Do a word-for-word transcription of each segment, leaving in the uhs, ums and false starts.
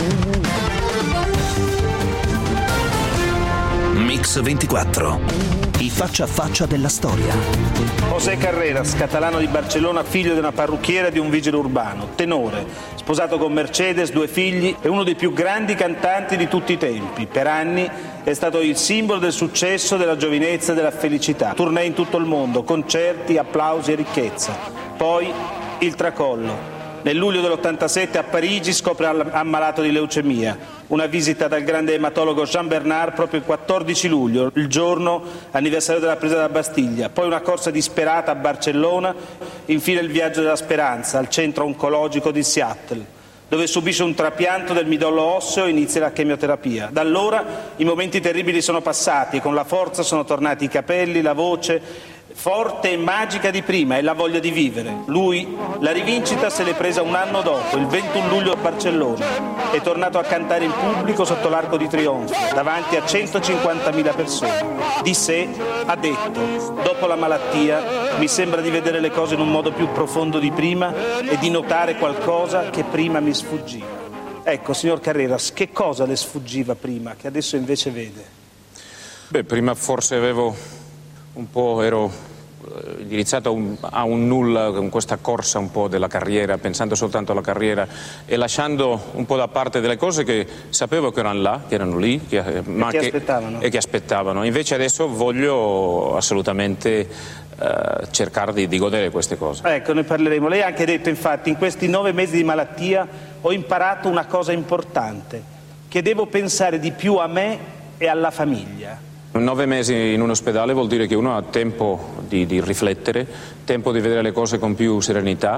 Mix ventiquattro, i faccia a faccia della storia. José Carreras, catalano di Barcellona, figlio di una parrucchiera e di un vigile urbano, tenore, sposato con Mercedes, due figli, è uno dei più grandi cantanti di tutti i tempi. Per anni è stato il simbolo del successo, della giovinezza e della felicità. Tournée in tutto il mondo, concerti, applausi e ricchezza. Poi il tracollo. Nel luglio dell'ottantasette a Parigi scopre ammalato di leucemia. Una visita dal grande ematologo Jean Bernard proprio il quattordici luglio, il giorno anniversario della presa della Bastiglia. Poi una corsa disperata a Barcellona, infine il viaggio della speranza al centro oncologico di Seattle, dove subisce un trapianto del midollo osseo e inizia la chemioterapia. Da allora i momenti terribili sono passati e con la forza sono tornati i capelli, la voce forte e magica di prima e la voglia di vivere. Lui la rivincita se l'è presa un anno dopo, il ventuno luglio a Barcellona. È tornato a cantare in pubblico sotto l'Arco di Trionfo, davanti a centocinquantamila persone. Di sé ha detto: dopo la malattia mi sembra di vedere le cose in un modo più profondo di prima e di notare qualcosa che prima mi sfuggiva. Ecco, signor Carreras, che cosa le sfuggiva prima, che adesso invece vede? Beh, prima forse avevo un po', ero indirizzato a un, a un nulla con questa corsa un po' della carriera, pensando soltanto alla carriera e lasciando un po' da parte delle cose che sapevo che erano là, che erano lì, che, ma e che, che aspettavano. e che aspettavano. Invece adesso voglio assolutamente uh, cercare di, di godere queste cose. Ecco, ne parleremo. Lei ha anche detto, infatti, in questi nove mesi di malattia ho imparato una cosa importante, che devo pensare di più a me e alla famiglia. Nove mesi in un ospedale vuol dire che uno ha tempo di, di riflettere, tempo di vedere le cose con più serenità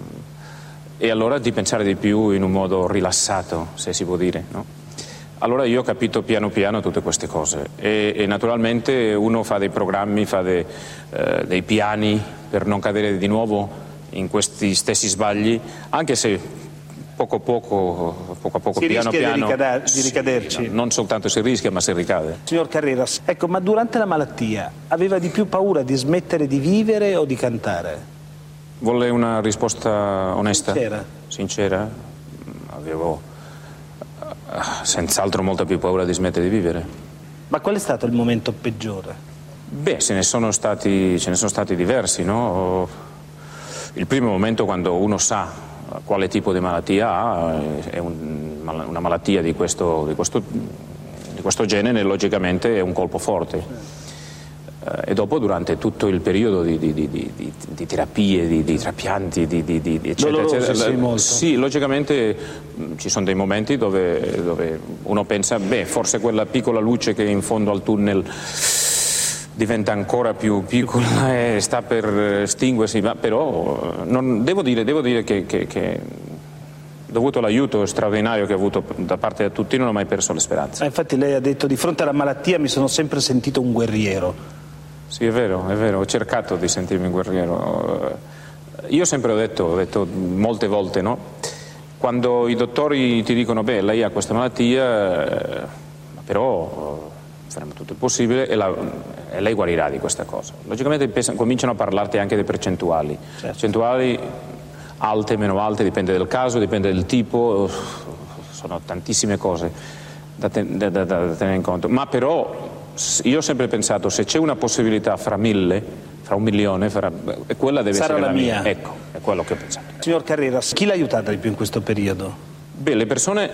e allora di pensare di più in un modo rilassato, se si può dire, no? Allora io ho capito piano piano tutte queste cose e, e naturalmente uno fa dei programmi, fa dei, eh, dei piani per non cadere di nuovo in questi stessi sbagli, anche se poco poco, poco a poco, si piano rischia piano, di, ricada- di ricaderci. Sì, non soltanto si rischia, ma si ricade. Signor Carreras, ecco, ma durante la malattia aveva di più paura di smettere di vivere o di cantare? Vuole una risposta onesta? Sincera. Sincera? Avevo senz'altro molta più paura di smettere di vivere. Ma qual è stato il momento peggiore? Beh, ce ne sono stati, ce ne sono stati diversi, no? Il primo momento, quando uno sa quale tipo di malattia ha, è un, una malattia di questo, di, questo, di questo genere, logicamente è un colpo forte. E dopo, durante tutto il periodo di, di, di, di, di terapie, di, di trapianti, di, di, di eccetera, eccetera, sì, molto. Sì, logicamente ci sono dei momenti dove, dove uno pensa, beh, forse quella piccola luce che è in fondo al tunnel diventa ancora più piccola e sta per estinguersi, ma però non, devo dire, devo dire che, che, che dovuto all'aiuto straordinario che ho avuto da parte di tutti non ho mai perso le speranze. Eh, infatti lei ha detto: di fronte alla malattia mi sono sempre sentito un guerriero. Sì, è vero, è vero, ho cercato di sentirmi un guerriero. Io sempre ho detto, ho detto molte volte, no? Quando i dottori ti dicono, beh, lei ha questa malattia, però faremo tutto il possibile e, la, e lei guarirà di questa cosa. Logicamente pensano, cominciano a parlarti anche di percentuali, certo. Percentuali alte, meno alte, dipende dal caso, dipende del tipo, sono tantissime cose da, ten, da, da, da tenere in conto, ma però io ho sempre pensato, se c'è una possibilità fra mille, fra un milione, fra, quella deve sarà essere la la mia. mia. Ecco, è quello che ho pensato. Signor Carreras, chi l'ha aiutata di più in questo periodo? Beh, le persone,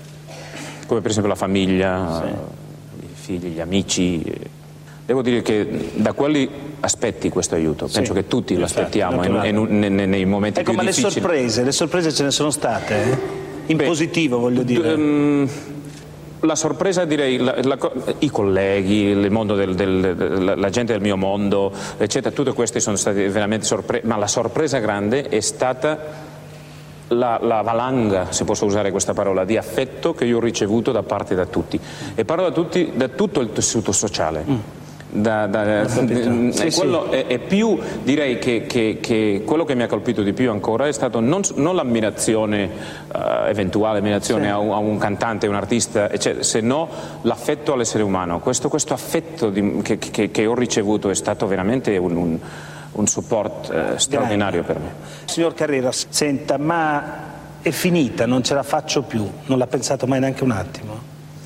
come per esempio la famiglia, sì. Figli, gli amici, devo dire che da quelli aspetti questo aiuto, penso sì, che tutti lo aspettiamo in, in, in, nei momenti ecco, più ma difficili. Le sorprese, le sorprese ce ne sono state? Eh? In Beh, positivo, voglio dire. Um, la sorpresa, direi, la, la, i colleghi, il mondo del, del, la, la gente del mio mondo, eccetera, tutte queste sono state veramente sorprese, ma la sorpresa grande è stata La, la valanga, se posso usare questa parola, di affetto che io ho ricevuto da parte da tutti, e parlo da tutti, da tutto il tessuto sociale. Mm. Da, da, sì, quello sì. è, è più, direi che, che, che quello che mi ha colpito di più ancora è stato non, non l'ammirazione, uh, eventuale ammirazione sì. a, un, a un cantante, un artista, eccetera, se no l'affetto all'essere umano. Questo, questo affetto di, che, che, che ho ricevuto è stato veramente un, un un supporto eh, straordinario per me. Signor Carreras, senta, ma è finita, non ce la faccio più, non l'ha pensato mai neanche un attimo?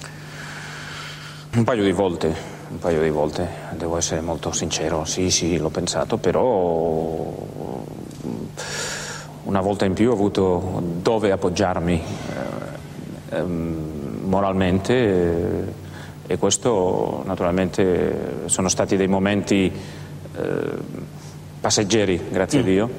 Un paio di volte, un paio di volte, devo essere molto sincero, sì sì l'ho pensato, però una volta in più ho avuto dove appoggiarmi eh, eh, moralmente eh, e questo naturalmente sono stati dei momenti eh, passeggeri, grazie mm. a Dio,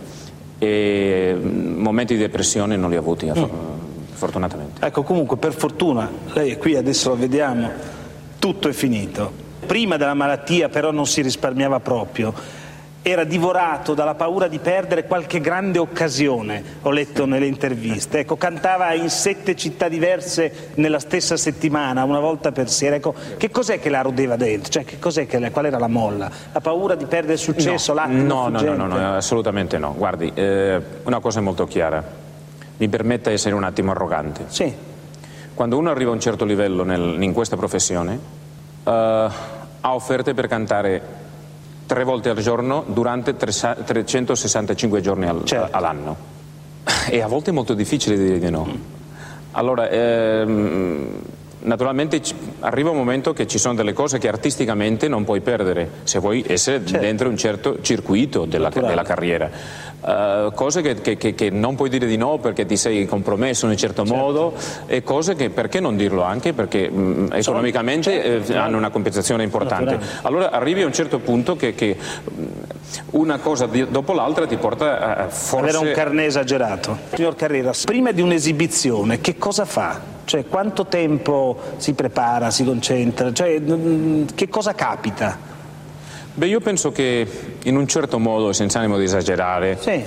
e momenti di depressione non li ho avuti mm. fortunatamente. Ecco, comunque per fortuna, lei è qui, adesso lo vediamo, tutto è finito. Prima della malattia però non si risparmiava proprio. Era divorato dalla paura di perdere qualche grande occasione, ho letto nelle interviste. Ecco, cantava in sette città diverse nella stessa settimana, una volta per sera. Ecco, che cos'è che la rodeva dentro? Cioè, che cos'è che, qual era la molla? La paura di perdere il successo, no, l'attimo no, no, fuggente? no, no, no, assolutamente no. Guardi, eh, una cosa è molto chiara. Mi permetta di essere un attimo arrogante. Sì. Quando uno arriva a un certo livello nel, in questa professione, eh, ha offerte per cantare tre volte al giorno durante trecentosessantacinque giorni al, certo. all'anno. E a volte è molto difficile dire di no. Allora, ehm, naturalmente arriva un momento che ci sono delle cose che artisticamente non puoi perdere se vuoi essere certo. dentro un certo circuito della, della carriera. Uh, cose che, che, che non puoi dire di no perché ti sei compromesso in un certo, certo. modo, e cose che perché non dirlo anche perché mh, economicamente certo. eh, hanno una compensazione importante. Allora arrivi a un certo punto che, che una cosa di, dopo l'altra ti porta a forse... avere un carné esagerato. Signor Carreras, prima di un'esibizione che cosa fa? Cioè, quanto tempo si prepara, si concentra? Cioè, che cosa capita? Beh, io penso che in un certo modo, senza animo di esagerare, sì.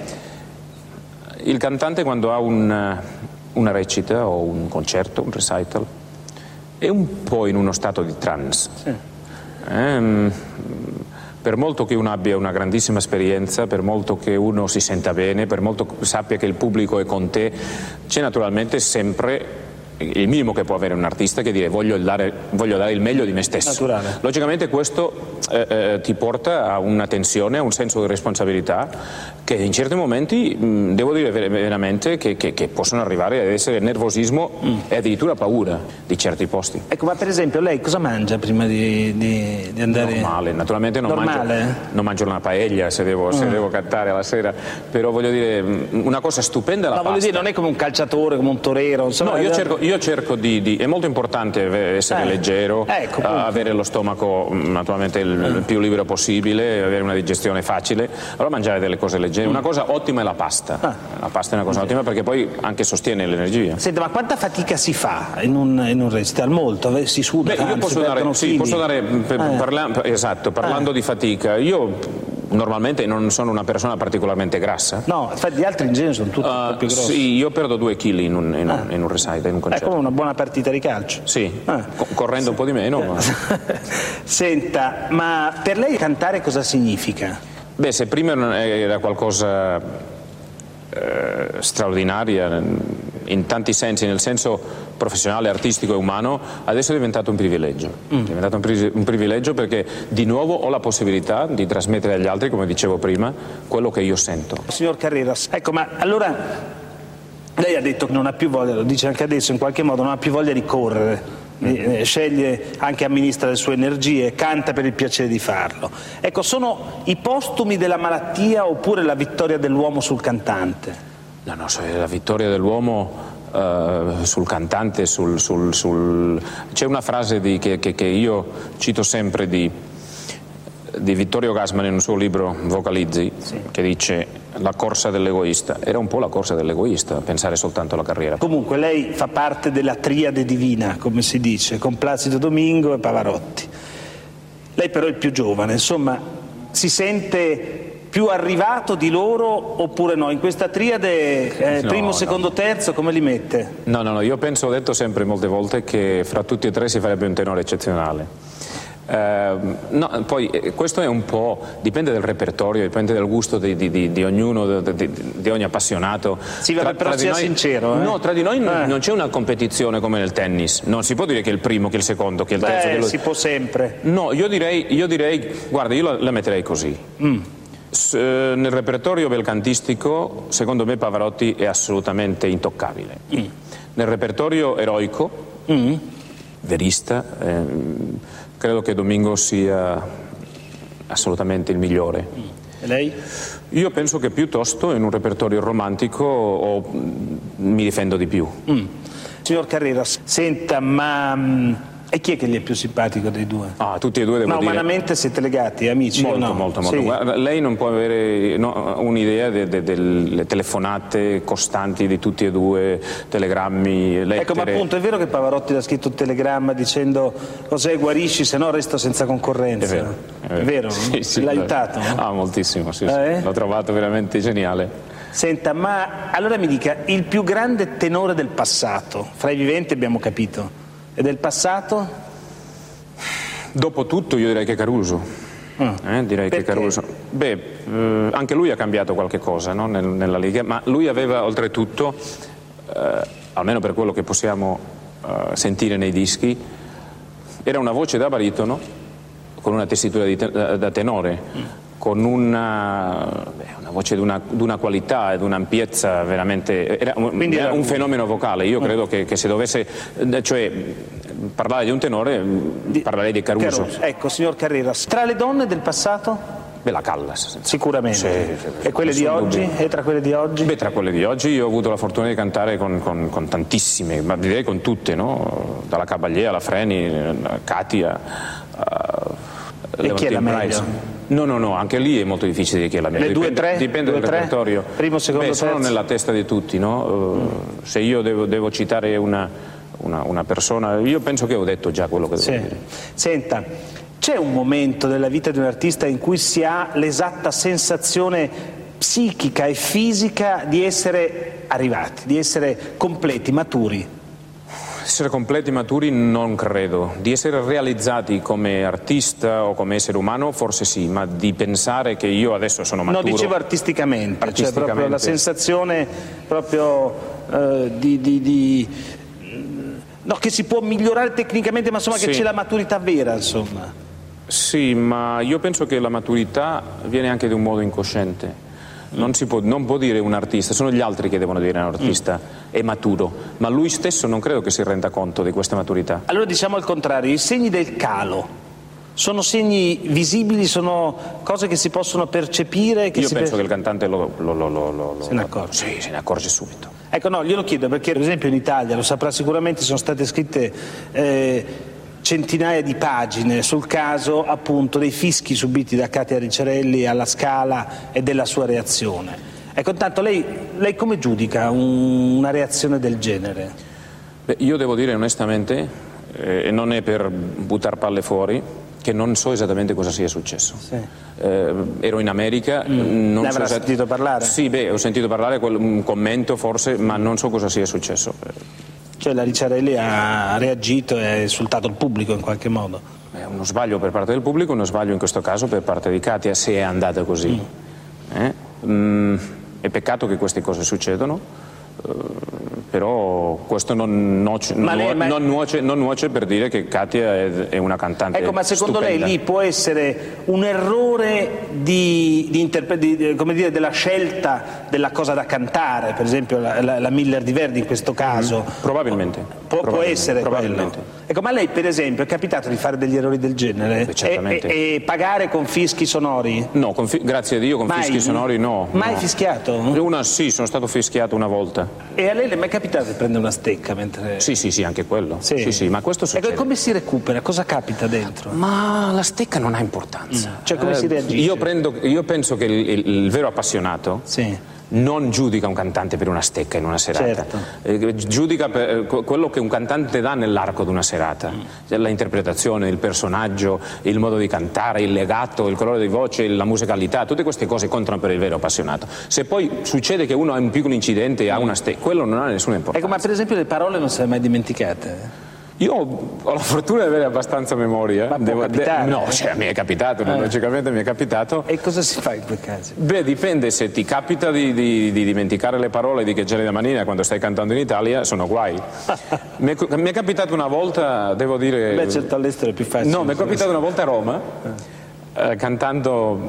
il cantante quando ha un, una recita o un concerto, un recital, è un po' in uno stato di trance. Sì. Eh, per molto che uno abbia una grandissima esperienza, per molto che uno si senta bene, per molto che sappia che il pubblico è con te, c'è naturalmente sempre il minimo che può avere un artista, che dire voglio dare, voglio dare il meglio di me stesso. Naturale. Logicamente questo eh, eh, ti porta a una tensione, a un senso di responsabilità che in certi momenti mh, devo dire ver veramente che, che, che possono arrivare ad essere nervosismo mm. e addirittura paura di certi posti. Ecco, ma per esempio lei cosa mangia prima di, di, di andare? Normale, naturalmente non, Normale? Mangio, non mangio una paella se devo, se mm. devo cantare alla sera, però voglio dire una cosa stupenda è la no, pasta. Voglio dire, non è come un calciatore, come un torero, insomma, no, io cerco, io cerco di, di è molto importante essere eh. leggero, ecco, uh, avere lo stomaco naturalmente il, mm. il più libero possibile, avere una digestione facile, allora mangiare delle cose leggere. Mm. Una cosa ottima è la pasta. Ah. La pasta è una cosa mm. ottima perché poi anche sostiene l'energia. Senta, ma quanta fatica si fa in un, in un recital? Molto? Si suda? Beh, tanto, io posso dare, sì, posso dare per, eh. parla, esatto, parlando eh. di fatica, io normalmente non sono una persona particolarmente grassa. No, infatti gli altri in genere sono tutti uh, un po' più grossi. Sì, io perdo due chili in un, in, ah. in un recital, in un concerto. È come una buona partita di calcio. Sì, ah. Co correndo sì. un po' di meno. Ma... Senta, ma per lei cantare cosa significa? Beh, se prima era qualcosa eh, straordinaria in tanti sensi, nel senso professionale, artistico e umano, adesso è diventato un privilegio. Mm. È diventato un, pri un privilegio perché di nuovo ho la possibilità di trasmettere agli altri, come dicevo prima, quello che io sento. Signor Carreras, ecco, ma allora lei ha detto che non ha più voglia, lo dice anche adesso in qualche modo, non ha più voglia di correre. Mm. Sceglie, anche amministra le sue energie, canta per il piacere di farlo. Ecco, sono i postumi della malattia oppure la vittoria dell'uomo sul cantante? No, no, la vittoria dell'uomo uh, sul cantante, sul, sul, sul... c'è una frase di, che, che, che io cito sempre di, di Vittorio Gassman in un suo libro Vocalizzi, sì. che dice la corsa dell'egoista. Era un po' la corsa dell'egoista, pensare soltanto alla carriera. Comunque lei fa parte della triade divina, come si dice, con Placido Domingo e Pavarotti. Lei però è il più giovane, insomma, si sente più arrivato di loro oppure no? In questa triade eh, no, primo, secondo, no. terzo, come li mette? No, no, no, io penso, ho detto sempre molte volte che fra tutti e tre si farebbe un tenore eccezionale. Uh, no, poi eh, questo è un po', dipende dal repertorio, dipende dal gusto di, di, di, di ognuno, di, di, di ogni appassionato. Sì, tra, però tra sia noi, sincero. Eh? No, tra di noi eh. non c'è una competizione come nel tennis, non si può dire che è il primo, che è il secondo, che è il terzo. Beh, che lo... si può sempre. No, io direi, io direi guarda, io la, la metterei così. Mm. S- nel repertorio belcantistico, secondo me Pavarotti è assolutamente intoccabile. Mm. Nel repertorio eroico, mm. verista, ehm, credo che Domingo sia assolutamente il migliore. Mm. E lei? Io penso che piuttosto in un repertorio romantico o, mi difendo di più. Mm. Signor Carreras, senta, ma e chi è che gli è più simpatico dei due? Ah, tutti e due devo ma dire. Ma umanamente siete legati, amici? Molto, o no? molto, molto. Sì. Guarda, lei non può avere no, un'idea de, de, delle telefonate costanti di tutti e due, telegrammi, lettere. Ecco, ma appunto è vero che Pavarotti le ha scritto un telegramma dicendo José, guarisci, se no resto senza concorrenza. È vero. È vero? È vero? Sì, sì, l'ha aiutato? Ah, moltissimo, sì, sì. Eh? L'ho trovato veramente geniale. Senta, ma allora mi dica, il più grande tenore del passato, fra i viventi abbiamo capito, e del passato? Dopo tutto io direi che Caruso. Ah, eh, direi perché? che Caruso. Beh, eh, anche lui ha cambiato qualche cosa, no? Nel, nella Liga, ma lui aveva oltretutto, eh, almeno per quello che possiamo eh, sentire nei dischi, era una voce da baritono con una tessitura di te, da, da tenore. Mm. con una, beh, una voce di una, di una qualità e di un'ampiezza veramente, era un, era un fenomeno vocale. Io credo che, che se dovesse cioè, parlare di un tenore di, parlerei di Caruso. Caruso. Ecco, signor Carreras, tra le donne del passato? Beh, la Callas. Sicuramente. Sì, sì, e quelle di oggi? Dubbio. E tra quelle di oggi? Beh, tra quelle di oggi io ho avuto la fortuna di cantare con, con, con tantissime, ma direi con tutte, no? Dalla Caballé alla Freni, Katia, uh, e chi è la meglio? No, no, no, anche lì è molto difficile dire chi è la meglio. Le due, dipende, tre? dipende due, dal tre? repertorio. Primo, secondo, Beh, sono terzo? nella testa di tutti, no? Uh, mm. Se io devo, devo citare una, una, una persona, io penso che ho detto già quello che devo sì. dire. Senta, c'è un momento della vita di un artista in cui si ha l'esatta sensazione psichica e fisica di essere arrivati, di essere completi, maturi? Essere completi, maturi non credo. Di essere realizzati come artista o come essere umano forse sì, ma di pensare che io adesso sono maturo... No, dicevo artisticamente, artisticamente. Cioè proprio la sensazione proprio uh, di... di, di no, che si può migliorare tecnicamente, ma insomma sì. Che c'è la maturità vera, insomma. Sì, ma io penso che la maturità viene anche di un modo incosciente. Non si può, non può dire un artista, sono gli altri che devono dire un artista mm. è maturo, ma lui stesso non credo che si renda conto di questa maturità. Allora diciamo al contrario, i segni del calo sono segni visibili, sono cose che si possono percepire? Che io si penso per... che il cantante lo, lo, lo, lo, lo, se ne accorge. Sì, se ne accorge subito. Ecco, no, glielo chiedo perché per esempio in Italia, lo saprà sicuramente, sono state scritte... Eh, centinaia di pagine sul caso appunto dei fischi subiti da Katia Ricciarelli alla Scala e della sua reazione. Ecco, intanto lei, lei come giudica un, una reazione del genere? Beh, io devo dire onestamente, e eh, non è per buttare palle fuori, che non so esattamente cosa sia successo. Sì. Eh, ero in America, mm. non ne avrà so sentito parlare? Sì, beh, ho sentito parlare, un commento forse, ma non so cosa sia successo. Cioè la Ricciarelli ha reagito e ha insultato il pubblico in qualche modo? È uno sbaglio per parte del pubblico, uno sbaglio in questo caso per parte di Katia, se è andata così. Mm. Eh? Mm, è peccato che queste cose succedono, eh, però questo non, nuoce, non, lei, nuoce, non, nuoce, non nuoce per dire che Katia è, è una cantante Ecco, ma secondo stupenda. lei lì può essere un errore di, di, interpre- di come dire, della scelta della cosa da cantare, per esempio la, la, la Miller di Verdi in questo caso? Mm, probabilmente. Può, probabilmente, può essere probabilmente. quello. Ecco, ma lei per esempio è capitato di fare degli errori del genere? Beh, certamente. E, e, e pagare con fischi sonori? No, con fi- grazie a Dio con mai? fischi sonori no. Mai no. fischiato? Una sì, sono stato fischiato una volta. E a lei le è mai capitato di prendere una stecca mentre... Sì, sì, sì, anche quello. Sì, sì, sì, ma questo succede. Ecco, come si recupera? Cosa capita dentro? Ma la stecca non ha importanza. Mm. Cioè come eh, si reagisce? Io, prendo, io penso che il, il, il vero appassionato sì. non giudica un cantante per una stecca in una serata, certo. eh, giudica per, eh, quello che un cantante dà nell'arco di una serata, mm. la interpretazione, il personaggio, il modo di cantare, il legato, il colore di voce, la musicalità, tutte queste cose contano per il vero appassionato. Se poi succede che uno ha un piccolo incidente e ha una stecca, quello non ha nessuna importanza. Ecco, ma per esempio le parole non se le hai mai dimenticate? Io ho la fortuna di avere abbastanza memoria. Ma può Devo, capitare, de- no, eh? cioè, mi è capitato, eh. logicamente mi è capitato. E cosa si fa in quei casi? Beh, dipende, se ti capita di, di, di dimenticare le parole di Che Gelida Manina quando stai cantando in Italia, sono guai. mi, è, mi è capitato una volta, devo dire... Beh, certo all'estero è più facile. No, mi è capitato una volta a Roma, eh. Eh, cantando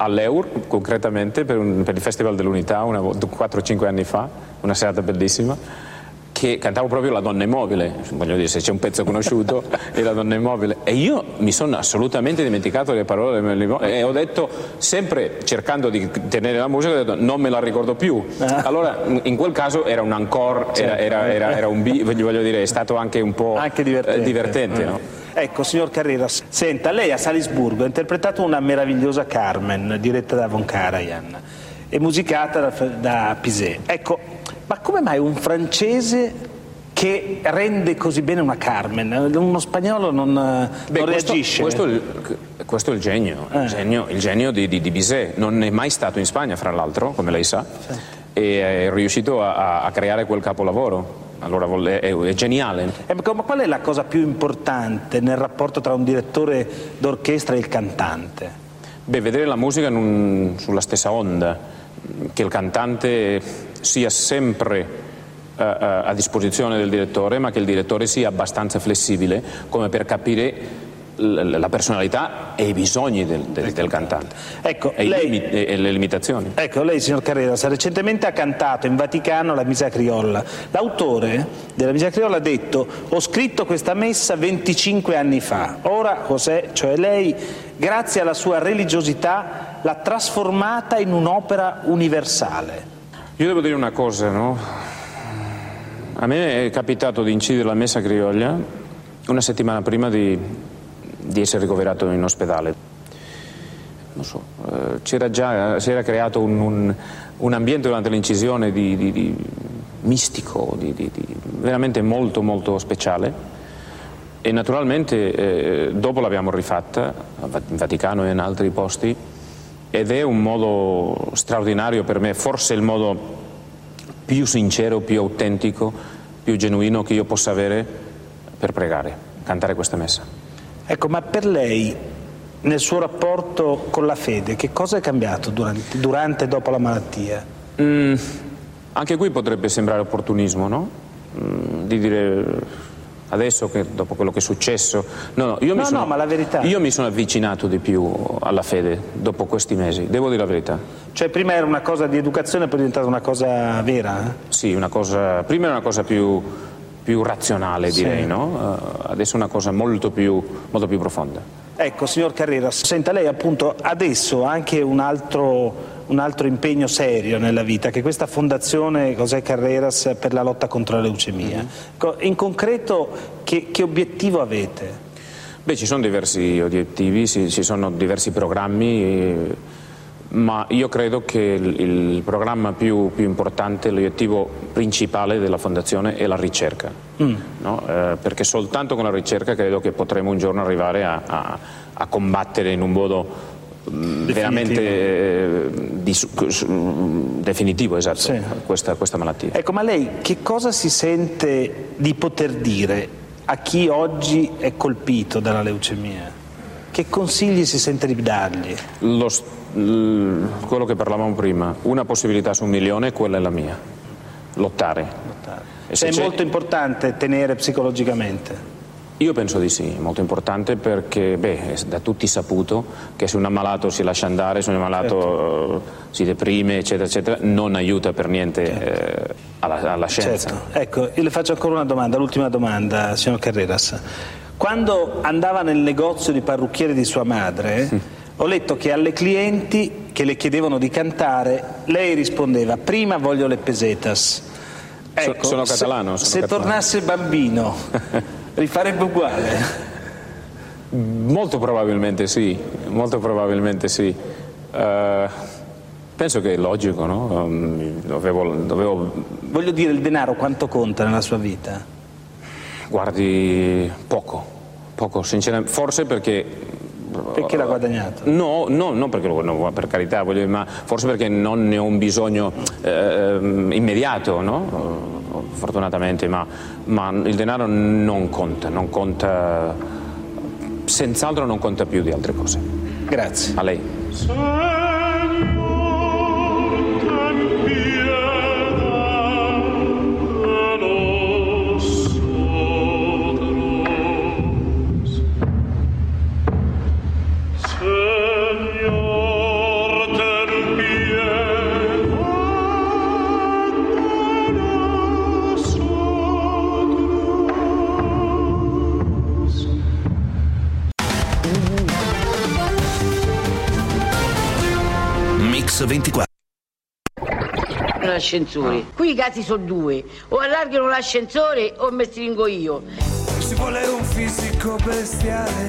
all'Eur, concretamente, per, un, per il Festival dell'Unità, quattro o cinque anni fa, una serata bellissima, che cantavo proprio La donna immobile, voglio dire, se c'è un pezzo conosciuto è La donna immobile, e io mi sono assolutamente dimenticato le parole e ho detto, sempre cercando di tenere la musica, ho detto non me la ricordo più. Allora in quel caso era un encore, era, era, era, era un bi, voglio dire, è stato anche un po' anche divertente, eh, divertente, no? Ecco, signor Carreras, senta, lei a Salisburgo ha interpretato una meravigliosa Carmen diretta da von Karajan e musicata da, da Bizet. Ecco, ma come mai un francese che rende così bene una Carmen? Uno spagnolo non, Beh, non questo, reagisce? Questo, il, questo è il genio, eh. il genio, il genio di, di, di Bizet. Non è mai stato in Spagna, fra l'altro, come lei sa, sì. E è riuscito a, a creare quel capolavoro. Allora è, è geniale. Eh, ma qual è la cosa più importante nel rapporto tra un direttore d'orchestra e il cantante? Beh, vedere la musica in un, sulla stessa onda, che il cantante sia sempre uh, uh, a disposizione del direttore, ma che il direttore sia abbastanza flessibile come per capire la personalità e i bisogni del, del, del cantante, ecco, e, lei, limiti, e le limitazioni. Ecco, lei, signor Carreras, recentemente ha cantato in Vaticano la Misa Criolla. L'autore della Misa Criolla ha detto: ho scritto questa messa venticinque anni fa, ora José, cioè lei, grazie alla sua religiosità, l'ha trasformata in un'opera universale. Io devo dire una cosa, no? A me è capitato di incidere la Messa Criolla una settimana prima di di essere ricoverato in ospedale. Non so, eh, c'era già, si era creato un, un, un ambiente durante l'incisione di, di, di mistico, di, di, di veramente molto molto speciale, e naturalmente eh, dopo l'abbiamo rifatta in Vaticano e in altri posti, ed è un modo straordinario per me, forse il modo più sincero, più autentico, più genuino che io possa avere per pregare, cantare questa messa. Ecco, ma per lei, nel suo rapporto con la fede, che cosa è cambiato durante, durante e dopo la malattia? Mm, anche qui potrebbe sembrare opportunismo, no? Mm, di dire adesso, che dopo quello che è successo... No, no, io mi no, sono, no, ma la verità... Io mi sono avvicinato di più alla fede dopo questi mesi, devo dire la verità. Cioè prima era una cosa di educazione, poi è diventata una cosa vera? Eh? Sì, una cosa... prima era una cosa più... più razionale, direi, sì. No? Uh, adesso è una cosa molto più, molto più profonda. Ecco, signor Carreras, senta, lei appunto adesso ha anche un altro, un altro impegno serio nella vita, che è questa fondazione José Carreras per la lotta contro la leucemia. Mm-hmm. In concreto, che, che obiettivo avete? Beh, ci sono diversi obiettivi, ci, ci sono diversi programmi, e... ma io credo che il, il programma più, più importante, l'obiettivo principale della Fondazione è la ricerca, mm. no? eh, perché soltanto con la ricerca credo che potremo un giorno arrivare a, a, a combattere in un modo mh, veramente eh, di, definitivo, esatto, sì. questa, questa malattia. Ecco, ma lei che cosa si sente di poter dire a chi oggi è colpito dalla leucemia? Che consigli si sente di dargli? Lo quello che parlavamo prima, una possibilità su un milione, quella è la mia, lottare. lottare. Se è molto importante tenere psicologicamente? Io penso di sì, è molto importante, perché beh, è da tutti saputo che se un ammalato si lascia andare, se un ammalato certo. si deprime, eccetera, eccetera, non aiuta per niente certo. eh, alla, alla scienza. Certo. Ecco, io le faccio ancora una domanda, l'ultima domanda, signor Carreras. Quando andava nel negozio di parrucchiere di sua madre... Sì. Ho letto che alle clienti che le chiedevano di cantare, lei rispondeva: prima voglio le pesetas. Ecco, sono catalano. Se, sono se catalano. tornasse bambino, rifarebbe uguale? Molto probabilmente sì, molto probabilmente sì. Uh, penso che è logico, no? Dovevo, dovevo... Voglio dire, il denaro quanto conta nella sua vita? Guardi, poco, poco, sinceramente, forse perché... Perché l'ha guadagnato? No, no, non perché lo, no, per carità, voglio, ma forse perché non ne ho un bisogno eh, immediato, no? Fortunatamente, ma, ma il denaro non conta, non conta, senz'altro non conta più di altre cose. Grazie. A lei. Señor ventiquattro. Ascensori. Qui i casi sono due: o allargano l'ascensore o mi stringo io. Ci vuole un fisico bestiale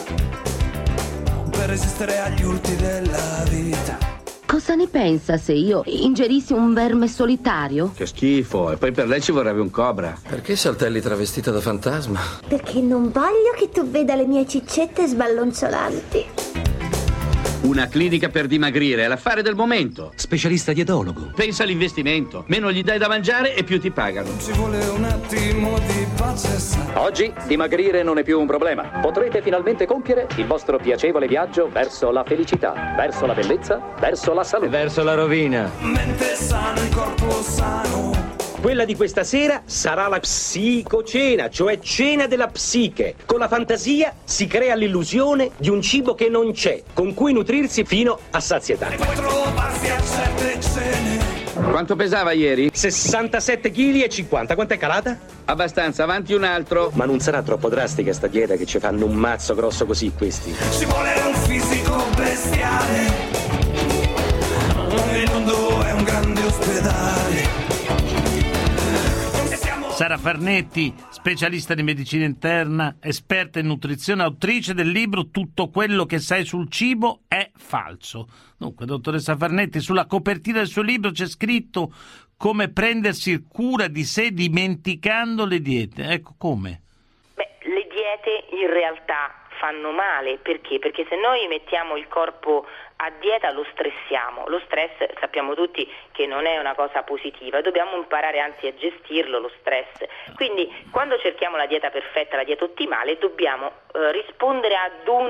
per resistere agli urti della vita. Cosa ne pensa se io ingerissi un verme solitario? Che schifo, e poi per lei ci vorrebbe un cobra. Perché saltelli travestita da fantasma? Perché non voglio che tu veda le mie ciccette sballonciolanti. Una clinica per dimagrire, è l'affare del momento. Specialista dietologo. Pensa all'investimento. Meno gli dai da mangiare e più ti pagano. Ci vuole un attimo di pazienza. Oggi dimagrire non è più un problema. Potrete finalmente compiere il vostro piacevole viaggio verso la felicità, verso la bellezza, verso la salute. Verso la rovina. Mente sana, il corpo sano. Quella di questa sera sarà la psicocena, cioè cena della psiche. Con la fantasia si crea l'illusione di un cibo che non c'è, con cui nutrirsi fino a sazietà. E poi trovarsi a certe cene. Quanto pesava ieri? sessantasette chili e cinquanta. Quanto è calata? Abbastanza, avanti un altro. Ma non sarà troppo drastica sta dieta che ci fanno un mazzo grosso così questi? Ci vuole un fisico bestiale. Il mondo è un grande ospedale. Sara Farnetti, specialista di medicina interna, esperta in nutrizione, autrice del libro Tutto quello che sai sul cibo è falso. Dunque, dottoressa Farnetti, sulla copertina del suo libro c'è scritto come prendersi cura di sé dimenticando le diete. Ecco come. Beh, le diete in realtà fanno male, perché? Perché se noi mettiamo il corpo a dieta lo stressiamo. Lo stress sappiamo tutti che non è una cosa positiva, dobbiamo imparare anzi a gestirlo lo stress. Quindi quando cerchiamo la dieta perfetta, la dieta ottimale, dobbiamo eh, rispondere ad un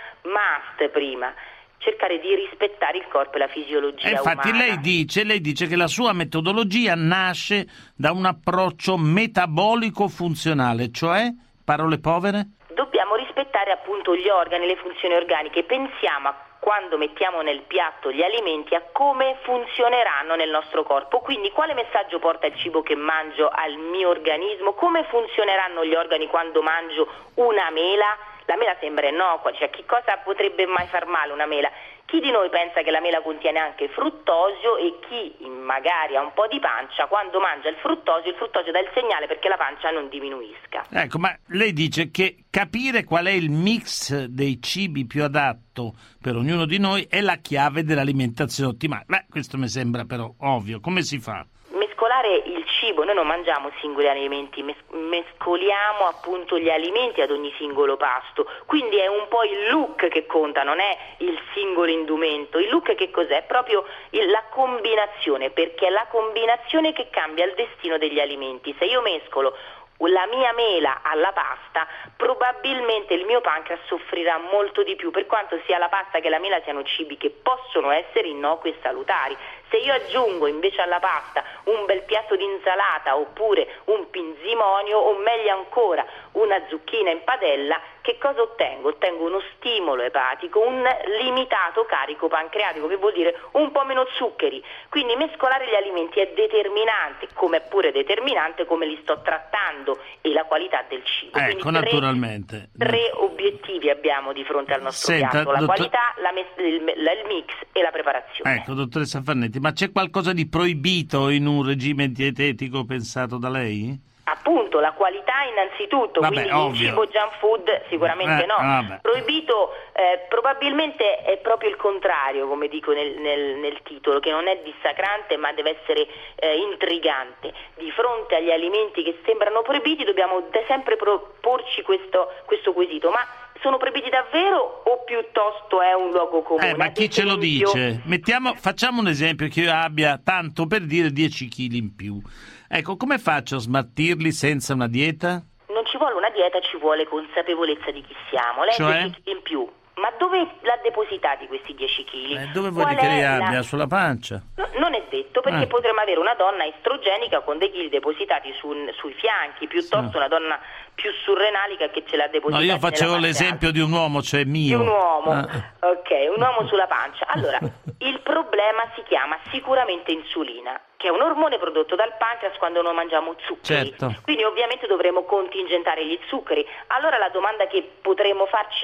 must prima, cercare di rispettare il corpo e la fisiologia eh, infatti umana. lei dice, lei dice che la sua metodologia nasce da un approccio metabolico funzionale, cioè, parole povere? Dobbiamo rispettare appunto gli organi, le funzioni organiche. Pensiamo a quando mettiamo nel piatto gli alimenti a come funzioneranno nel nostro corpo, quindi quale messaggio porta il cibo che mangio al mio organismo, come funzioneranno gli organi quando mangio una mela. La mela sembra innocua, cioè che cosa potrebbe mai far male una mela? Chi di noi pensa che la mela contiene anche fruttosio, e chi magari ha un po' di pancia, quando mangia il fruttosio, il fruttosio dà il segnale perché la pancia non diminuisca. Ecco, ma lei dice che capire qual è il mix dei cibi più adatto per ognuno di noi è la chiave dell'alimentazione ottimale. Beh, questo mi sembra però ovvio. Come si fa? Mescolare il cibo, noi non mangiamo singoli alimenti, mes- mescoliamo appunto gli alimenti ad ogni singolo pasto, quindi è un po' il look che conta, non è il singolo indumento. Il look che cos'è? È proprio il, la combinazione, perché è la combinazione che cambia il destino degli alimenti. Se io mescolo la mia mela alla pasta, probabilmente il mio pancreas soffrirà molto di più, per quanto sia la pasta che la mela siano cibi che possono essere innocui e salutari. Se io aggiungo invece alla pasta un bel piatto di insalata oppure un pinzimonio, o meglio ancora una zucchina in padella, che cosa ottengo? Ottengo uno stimolo epatico, un limitato carico pancreatico, che vuol dire un po' meno zuccheri. Quindi mescolare gli alimenti è determinante, come è pure determinante come li sto trattando e la qualità del cibo. Ecco, Quindi tre, naturalmente. Tre obiettivi abbiamo di fronte al nostro Senta, piatto: la dottor... qualità, la mes- il, il mix e la preparazione. Ecco, dottoressa Farnetti, ma c'è qualcosa di proibito in un regime dietetico pensato da lei? Appunto, la qualità innanzitutto, vabbè, quindi ovvio. il cibo junk food sicuramente eh, no. Vabbè. Proibito eh, probabilmente è proprio il contrario, come dico nel, nel, nel titolo, che non è dissacrante ma deve essere eh, intrigante. Di fronte agli alimenti che sembrano proibiti dobbiamo de- sempre proporci questo, questo quesito: ma sono proibiti davvero o piuttosto è un luogo comune? Eh, ma chi ce lo dice? Mettiamo, facciamo un esempio, che io abbia, tanto per dire, dieci chili in più. Ecco, come faccio a smaltirli senza una dieta? Non ci vuole una dieta, ci vuole consapevolezza di chi siamo. Lei cioè? ha dieci chili in più, ma dove l'ha depositati questi dieci chili? Eh, dove vuoi che li abbia? La... Sulla pancia? No, non è detto, perché eh. potremmo avere una donna estrogenica con dei chili depositati su, sui fianchi, piuttosto sì. una donna più surrenalica che ce l'ha depositata. No, io facevo l'esempio di un uomo, cioè mio. Di un uomo, ah. ok, un uomo sulla pancia. Allora, il problema si chiama sicuramente insulina, che è un ormone prodotto dal pancreas quando non mangiamo zuccheri. Certo. Quindi ovviamente dovremo contingentare gli zuccheri. Allora la domanda che potremmo farci è: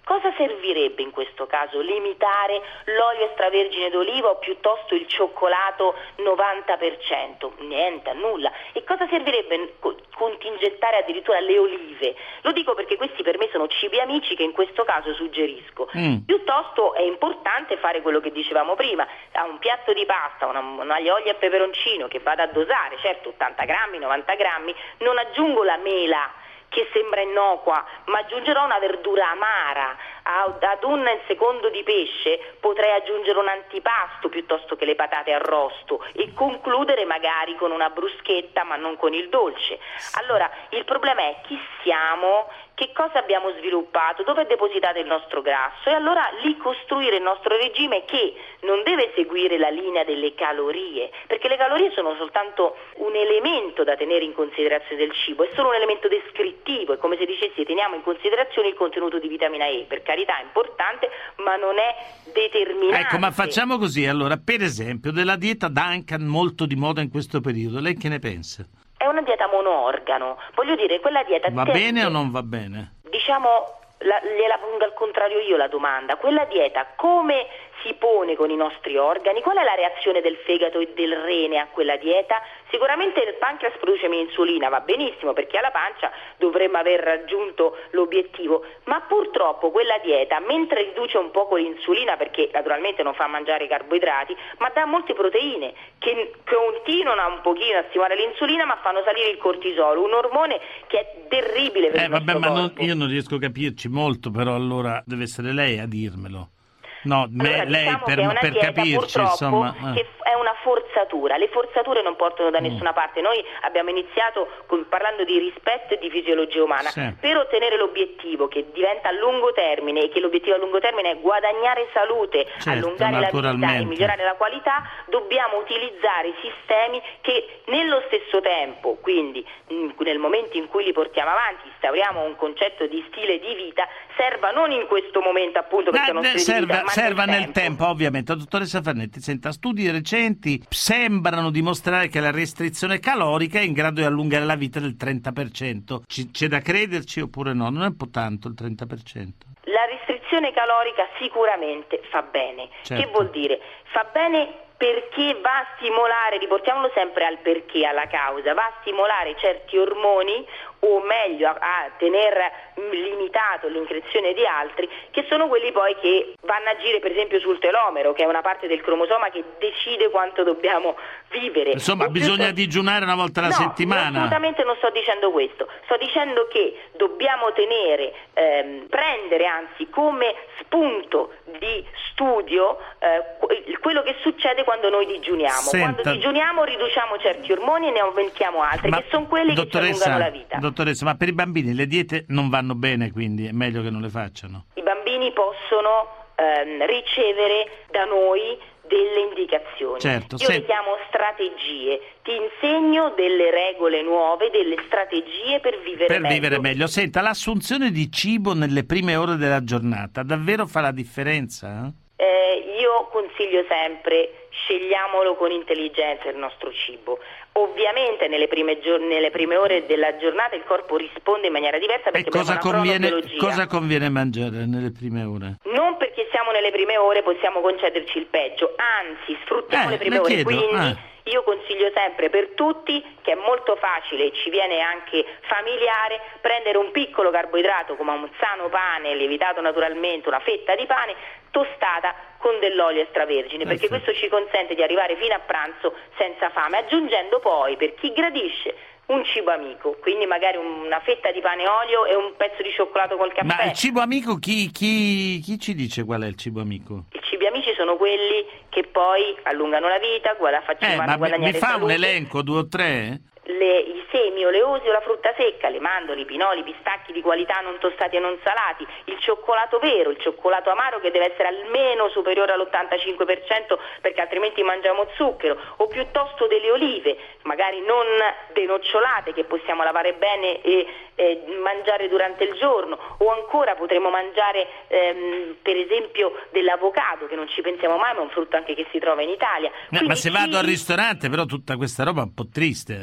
Cosa servirebbe in questo caso limitare l'olio extravergine d'oliva o piuttosto il cioccolato novanta per cento? Niente, nulla. E cosa servirebbe contingentare addirittura le olive? Lo dico perché questi per me sono cibi amici che in questo caso suggerisco. Mm. Piuttosto è importante fare quello che dicevamo prima, a un piatto di pasta, una, una olio e peperoncino che vada a dosare, certo ottanta grammi, novanta grammi, non aggiungo la mela che sembra innocua, ma aggiungerò una verdura amara. Ad un secondo di pesce potrei aggiungere un antipasto piuttosto che le patate arrosto e concludere magari con una bruschetta, ma non con il dolce. Allora, il problema è chi siamo, che cosa abbiamo sviluppato, dove è depositato il nostro grasso, e allora lì costruire il nostro regime che non deve seguire la linea delle calorie, perché le calorie sono soltanto un elemento da tenere in considerazione del cibo, è solo un elemento descrittivo, è come se dicessi teniamo in considerazione il contenuto di vitamina E, per carità è importante, ma non è determinante. Ecco, ma facciamo così, allora, per esempio, della dieta Duncan molto di moda in questo periodo, lei che ne pensa? È una dieta monoorgano, voglio dire, quella dieta... Va tende, bene o non va bene? Diciamo, la, gliela pongo al contrario io la domanda, quella dieta come si pone con i nostri organi? Qual è la reazione del fegato e del rene a quella dieta? Sicuramente il pancreas produce meno insulina, va benissimo, perché alla pancia dovremmo aver raggiunto l'obiettivo, ma purtroppo quella dieta, mentre riduce un poco l'insulina, perché naturalmente non fa mangiare carboidrati, ma dà molte proteine che continuano un pochino a stimolare l'insulina, ma fanno salire il cortisolo, un ormone che è terribile per eh, il vabbè, nostro ma corpo. non, io non riesco a capirci molto, però allora deve essere lei a dirmelo. No, allora, me, lei diciamo per, che è una per dieta, capirci, insomma, eh. che è una forzatura. Le forzature non portano da nessuna mm. parte. Noi abbiamo iniziato con, parlando di rispetto e di fisiologia umana. Sì. Per ottenere l'obiettivo che diventa a lungo termine, e che l'obiettivo a lungo termine è guadagnare salute, certo, allungare la vita e migliorare la qualità, dobbiamo utilizzare sistemi che nello stesso tempo, quindi nel momento in cui li portiamo avanti, instauriamo un concetto di stile di vita, serva non in questo momento appunto perché eh, non serve, stile di vita, ma serva nel nel tempo, ovviamente. Dottoressa Farnetti, senta, studi recenti sembrano dimostrare che la restrizione calorica è in grado di allungare la vita del trenta per cento. C- c'è da crederci oppure no? Non è un po' tanto il trenta per cento? La restrizione calorica sicuramente fa bene. Certo. Che vuol dire? Fa bene perché va a stimolare, riportiamolo sempre al perché, alla causa, va a stimolare certi ormoni, o meglio a, a tener limitato l'increzione di altri, che sono quelli poi che vanno a agire per esempio sul telomero, che è una parte del cromosoma che decide quanto dobbiamo vivere. Insomma, bisogna so... digiunare una volta alla no, settimana. No, assolutamente non sto dicendo questo, sto dicendo che dobbiamo tenere, ehm, prendere anzi come spunto di studio eh, quello che succede quando noi digiuniamo. Senta... Quando digiuniamo riduciamo certi ormoni e ne aumentiamo altri, Ma, che sono quelli che ci allungano la vita. Dottoressa, ma per i bambini le diete non vanno bene, quindi è meglio che non le facciano? I bambini possono ehm, ricevere da noi delle indicazioni. Certo, Io se... le chiamo strategie. Ti insegno delle regole nuove, delle strategie per vivere per meglio. Per vivere meglio. Senta, l'assunzione di cibo nelle prime ore della giornata davvero fa la differenza? Eh? Eh, io consiglio sempre, scegliamolo con intelligenza il nostro cibo. Ovviamente nelle prime, gior- nelle prime ore della giornata il corpo risponde in maniera diversa perché e cosa abbiamo una conviene, cronobiologia. cosa conviene mangiare nelle prime ore? Non perché siamo nelle prime ore possiamo concederci il peggio, anzi sfruttiamo eh, le prime ore, chiedo, quindi eh. io consiglio sempre per tutti, che è molto facile e ci viene anche familiare, prendere un piccolo carboidrato come un sano pane, lievitato naturalmente, una fetta di pane, tostata con dell'olio extravergine, perché questo ci consente di arrivare fino a pranzo senza fame, aggiungendo poi, per chi gradisce, un cibo amico, quindi magari una fetta di pane e olio e un pezzo di cioccolato col caffè. Ma il cibo amico, chi, chi, chi ci dice qual è il cibo amico? I cibi amici sono quelli che poi allungano la vita, facciano eh, ma guadagnare mi fa salute. un elenco, due o tre? Le, i semi oleosi o la frutta secca, le mandorle, i pinoli, i pistacchi di qualità non tostati e non salati, il cioccolato vero, il cioccolato amaro che deve essere almeno superiore all'ottantacinque per cento perché altrimenti mangiamo zucchero, o piuttosto delle olive, magari non denocciolate, che possiamo lavare bene e eh, mangiare durante il giorno, o ancora potremo mangiare ehm, per esempio dell'avocado, che non ci pensiamo mai, ma è un frutto anche che si trova in Italia. No, ma se vado al ristorante però tutta questa roba è un po' triste. No,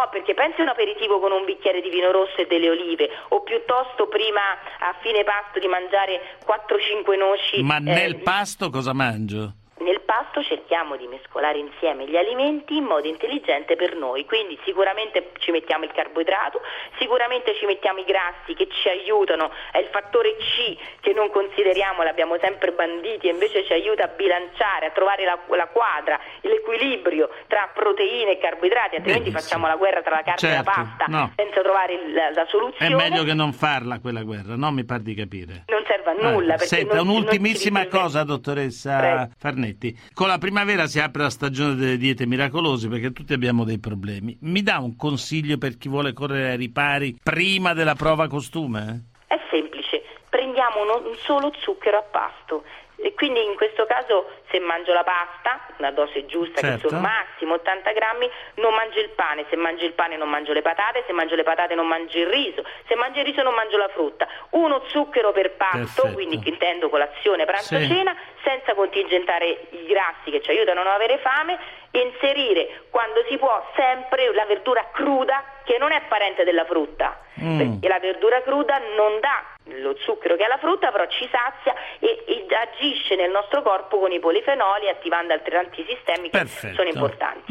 no, perché pensi un aperitivo con un bicchiere di vino rosso e delle olive, o piuttosto prima a fine pasto di mangiare quattro cinque noci. Ma eh, nel pasto cosa mangio? Nel pasto cerchiamo di mescolare insieme gli alimenti in modo intelligente per noi, quindi sicuramente ci mettiamo il carboidrato, sicuramente ci mettiamo i grassi che ci aiutano, è il fattore C che non consideriamo, l'abbiamo sempre banditi, e invece ci aiuta a bilanciare, a trovare la, la quadra, l'equilibrio tra proteine e carboidrati, altrimenti Benissimo. facciamo la guerra tra la carne certo, e la pasta no. senza trovare il, la, la soluzione. È meglio che non farla quella guerra, no? Mi par di capire. Non serve a nulla. Ah, perché senta, non, un'ultimissima non cosa, dottoressa Prego. Farnetti. Con la primavera si apre la stagione delle diete miracolose perché tutti abbiamo dei problemi. Mi dà un consiglio per chi vuole correre ai ripari prima della prova costume? È semplice, prendiamo uno, un solo zucchero a pasto. E quindi in questo caso se mangio la pasta, una dose giusta certo. che sono massimo ottanta grammi, non mangio il pane, se mangio il pane non mangio le patate, se mangio le patate non mangio il riso, se mangio il riso non mangio la frutta. Uno zucchero per pasto, Perfetto. quindi intendo colazione, pranzo, sì. cena, senza contingentare i grassi che ci aiutano a non avere fame, e inserire quando si può sempre la verdura cruda che non è parente della frutta, mm. perché la verdura cruda non dà lo zucchero che ha la frutta, però ci sazia e, e agisce nel nostro corpo con i polifenoli, attivando altrettanti sistemi che Perfetto. sono importanti.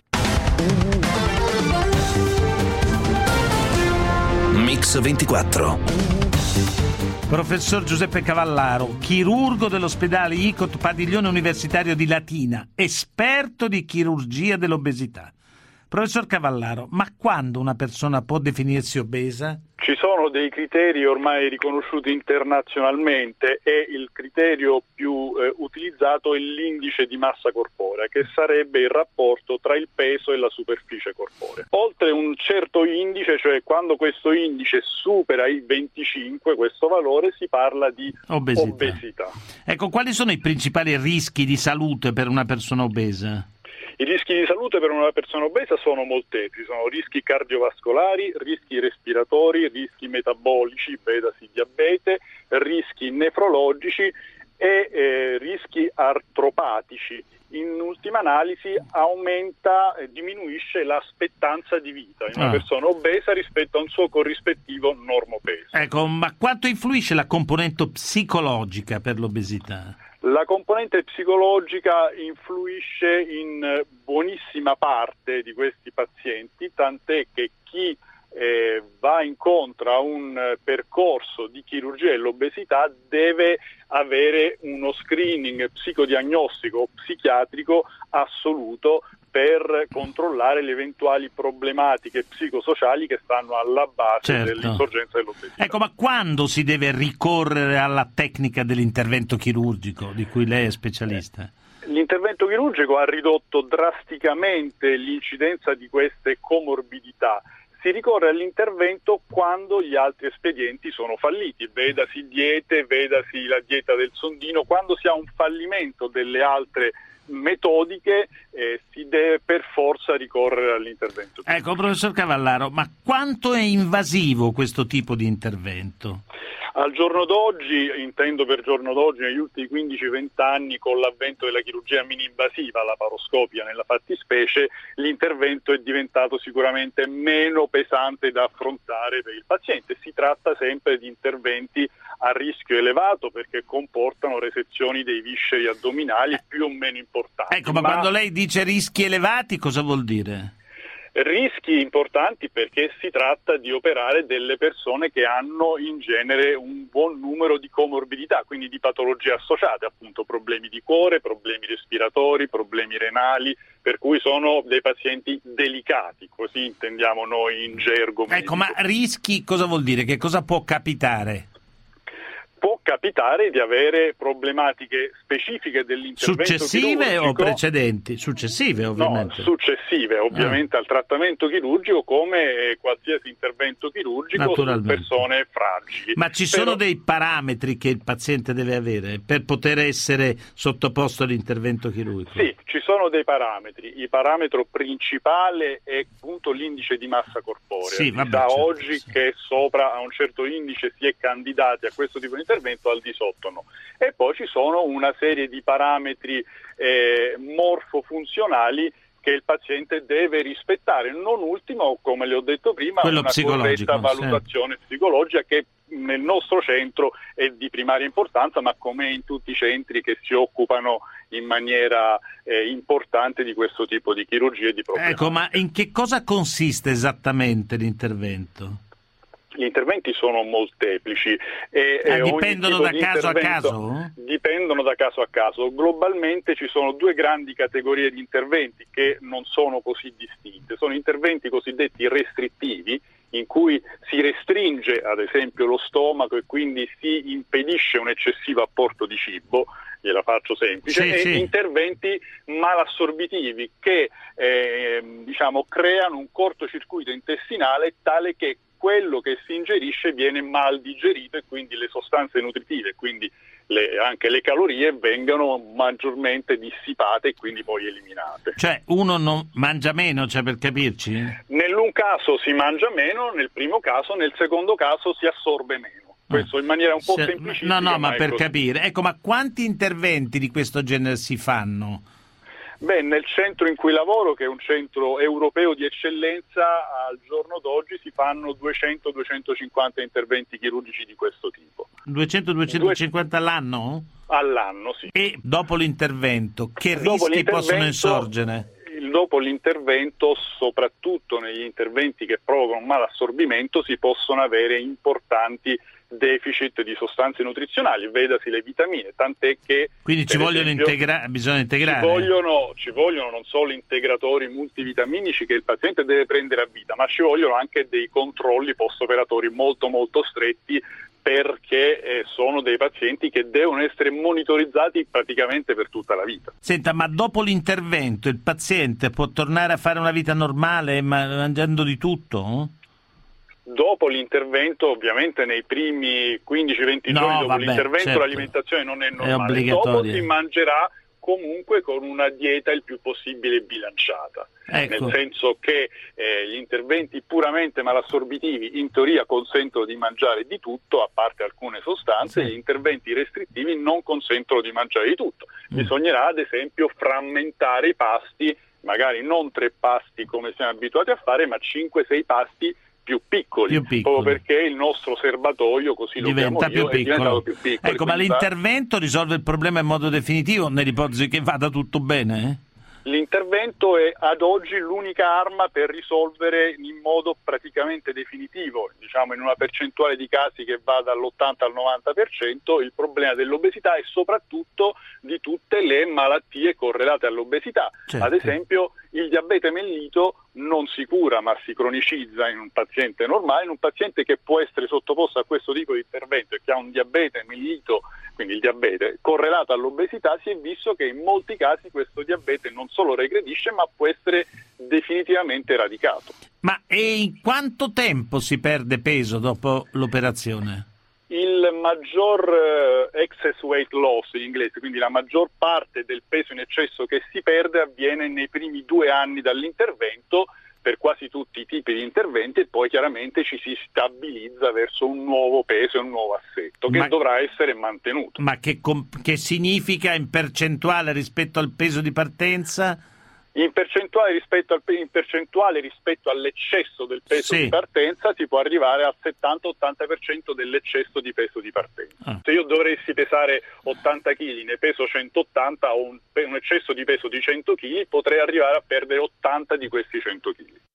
Mix ventiquattro. Professor Giuseppe Cavallaro, chirurgo dell'ospedale I C O T Padiglione Universitario di Latina, esperto di chirurgia dell'obesità. Professor Cavallaro, ma quando una persona può definirsi obesa? Ci sono dei criteri ormai riconosciuti internazionalmente e il criterio più eh, utilizzato è l'indice di massa corporea, che sarebbe il rapporto tra il peso e la superficie corporea. Oltre un certo indice, cioè quando questo indice supera i venticinque, questo valore, si parla di obesità. obesità. Ecco, quali sono i principali rischi di salute per una persona obesa? I rischi di salute per una persona obesa sono molteplici, sono rischi cardiovascolari, rischi respiratori, rischi metabolici, vedasi diabete, rischi nefrologici e eh, rischi artropatici. In ultima analisi aumenta e diminuisce l'aspettativa di vita in una ah. persona obesa rispetto a un suo corrispettivo normopeso. Ecco, ma quanto influisce la componente psicologica per l'obesità? La componente psicologica influisce in buonissima parte di questi pazienti, tant'è che chi eh, va incontro a un percorso di chirurgia dell'obesità deve avere uno screening psicodiagnostico o psichiatrico assoluto per controllare le eventuali problematiche psicosociali che stanno alla base certo. dell'insorgenza dell'obesità. Ecco, ma quando si deve ricorrere alla tecnica dell'intervento chirurgico, di cui lei è specialista? L'intervento chirurgico ha ridotto drasticamente l'incidenza di queste comorbidità. Si ricorre all'intervento quando gli altri espedienti sono falliti, vedasi diete, vedasi la dieta del sondino, quando si ha un fallimento delle altre metodiche eh, si deve per forza ricorrere all'intervento. Ecco, professor Cavallaro, ma quanto è invasivo questo tipo di intervento? Al giorno d'oggi, intendo per giorno d'oggi, negli ultimi quindici venti anni, con l'avvento della chirurgia mini-invasiva, la paroscopia nella fattispecie, l'intervento è diventato sicuramente meno pesante da affrontare per il paziente. Si tratta sempre di interventi a rischio elevato perché comportano resezioni dei visceri addominali più o meno importanti. Ecco, ma, ma quando lei dice rischi elevati, cosa vuol dire? Rischi importanti perché si tratta di operare delle persone che hanno in genere un buon numero di comorbidità, quindi di patologie associate, appunto problemi di cuore, problemi respiratori, problemi renali, per cui sono dei pazienti delicati, così intendiamo noi in gergo medico. Ecco, ma rischi cosa vuol dire? Che cosa può capitare? Può capitare di avere problematiche specifiche dell'intervento successive chirurgico. o precedenti? Successive ovviamente. No, successive ovviamente ah. al trattamento chirurgico, come qualsiasi intervento chirurgico su persone fragili. Ma ci Però... sono dei parametri che il paziente deve avere per poter essere sottoposto all'intervento chirurgico? Sì, ci sono dei parametri. Il parametro principale è appunto l'indice di massa corporea. Sì, vabbè, da certo, oggi sì. che sopra a un certo indice si è candidati a questo tipo di intervento, al di sotto no. E poi ci sono una serie di parametri eh, morfofunzionali che il paziente deve rispettare. Non ultimo, come le ho detto prima, quello una corretta valutazione sì. psicologica che nel nostro centro è di primaria importanza, ma come in tutti i centri che si occupano in maniera eh, importante di questo tipo di chirurgie e di problemi. Ecco, ma in che cosa consiste esattamente l'intervento? Gli interventi sono molteplici e, eh, e dipendono da caso a caso? Dipendono da caso a caso. Globalmente ci sono due grandi categorie di interventi che non sono così distinte. Sono interventi cosiddetti restrittivi, in cui si restringe ad esempio lo stomaco e quindi si impedisce un eccessivo apporto di cibo, gliela faccio semplice, sì, e sì. interventi malassorbitivi che eh, diciamo creano un cortocircuito intestinale tale che quello che si ingerisce viene mal digerito e quindi le sostanze nutritive, quindi le, anche le calorie vengono maggiormente dissipate e quindi poi eliminate. Cioè uno non mangia meno, cioè per capirci? Nell'un caso si mangia meno, nel primo caso, nel secondo caso si assorbe meno. Questo in maniera un po' Se, semplicistica. No, no, ma, ma per così. capire. Ecco, ma quanti interventi di questo genere si fanno? Beh, nel centro in cui lavoro, che è un centro europeo di eccellenza, al giorno d'oggi si fanno duecento duecentocinquanta interventi chirurgici di questo tipo. duecento duecentocinquanta all'anno? All'anno, sì. E dopo l'intervento, che dopo rischi l'intervento, possono insorgere? Dopo l'intervento, soprattutto negli interventi che provocano un malassorbimento, si possono avere importanti deficit di sostanze nutrizionali, vedasi le vitamine, tant'è che quindi ci vogliono esempio, integra- bisogna integrare ci vogliono, ci vogliono non solo integratori multivitaminici che il paziente deve prendere a vita, ma ci vogliono anche dei controlli post-operatori molto molto stretti, perché eh, sono dei pazienti che devono essere monitorizzati praticamente per tutta la vita. Senta, ma dopo l'intervento il paziente può tornare a fare una vita normale ma mangiando di tutto? Dopo l'intervento, ovviamente nei primi quindici venti no, giorni dopo vabbè, l'intervento certo. l'alimentazione non è normale, è obbligatoria. Dopo si mangerà comunque con una dieta il più possibile bilanciata, ecco. nel senso che eh, gli interventi puramente malassorbitivi in teoria consentono di mangiare di tutto, a parte alcune sostanze, sì. Gli interventi restrittivi non consentono di mangiare di tutto. Mm. Bisognerà ad esempio frammentare i pasti, magari non tre pasti come siamo abituati a fare, ma cinque sei pasti più piccoli, più piccoli, proprio perché il nostro serbatoio, così lo diventa chiamo io, più è diventato più piccolo. Ecco, ma l'intervento risolve il problema in modo definitivo, nell'ipotesi che vada tutto bene? Eh? L'intervento è ad oggi l'unica arma per risolvere in modo praticamente definitivo, diciamo in una percentuale di casi che va dall'ottanta al novanta per cento, il problema dell'obesità e soprattutto di tutte le malattie correlate all'obesità. Certo. Ad esempio il diabete mellito non si cura ma si cronicizza in un paziente normale, in un paziente che può essere sottoposto a questo tipo di intervento e che ha un diabete mellito, quindi il diabete correlato all'obesità, si è visto che in molti casi questo diabete non solo regredisce ma può essere definitivamente eradicato. Ma e in quanto tempo si perde peso dopo l'operazione? Il maggior eh, excess weight loss in inglese, quindi la maggior parte del peso in eccesso che si perde avviene nei primi due anni dall'intervento per quasi tutti i tipi di interventi e poi chiaramente ci si stabilizza verso un nuovo peso e un nuovo assetto che ma, dovrà essere mantenuto. Ma che, che significa in percentuale rispetto al peso di partenza? In percentuale rispetto, al, in percentuale rispetto all'eccesso del peso sì. di partenza si può arrivare al settanta ottanta per cento dell'eccesso di peso di partenza. Ah. Se io dovessi pesare ottanta chili, ne peso centottanta, ho un, un eccesso di peso di cento chili, potrei arrivare a perdere ottanta di questi cento chili.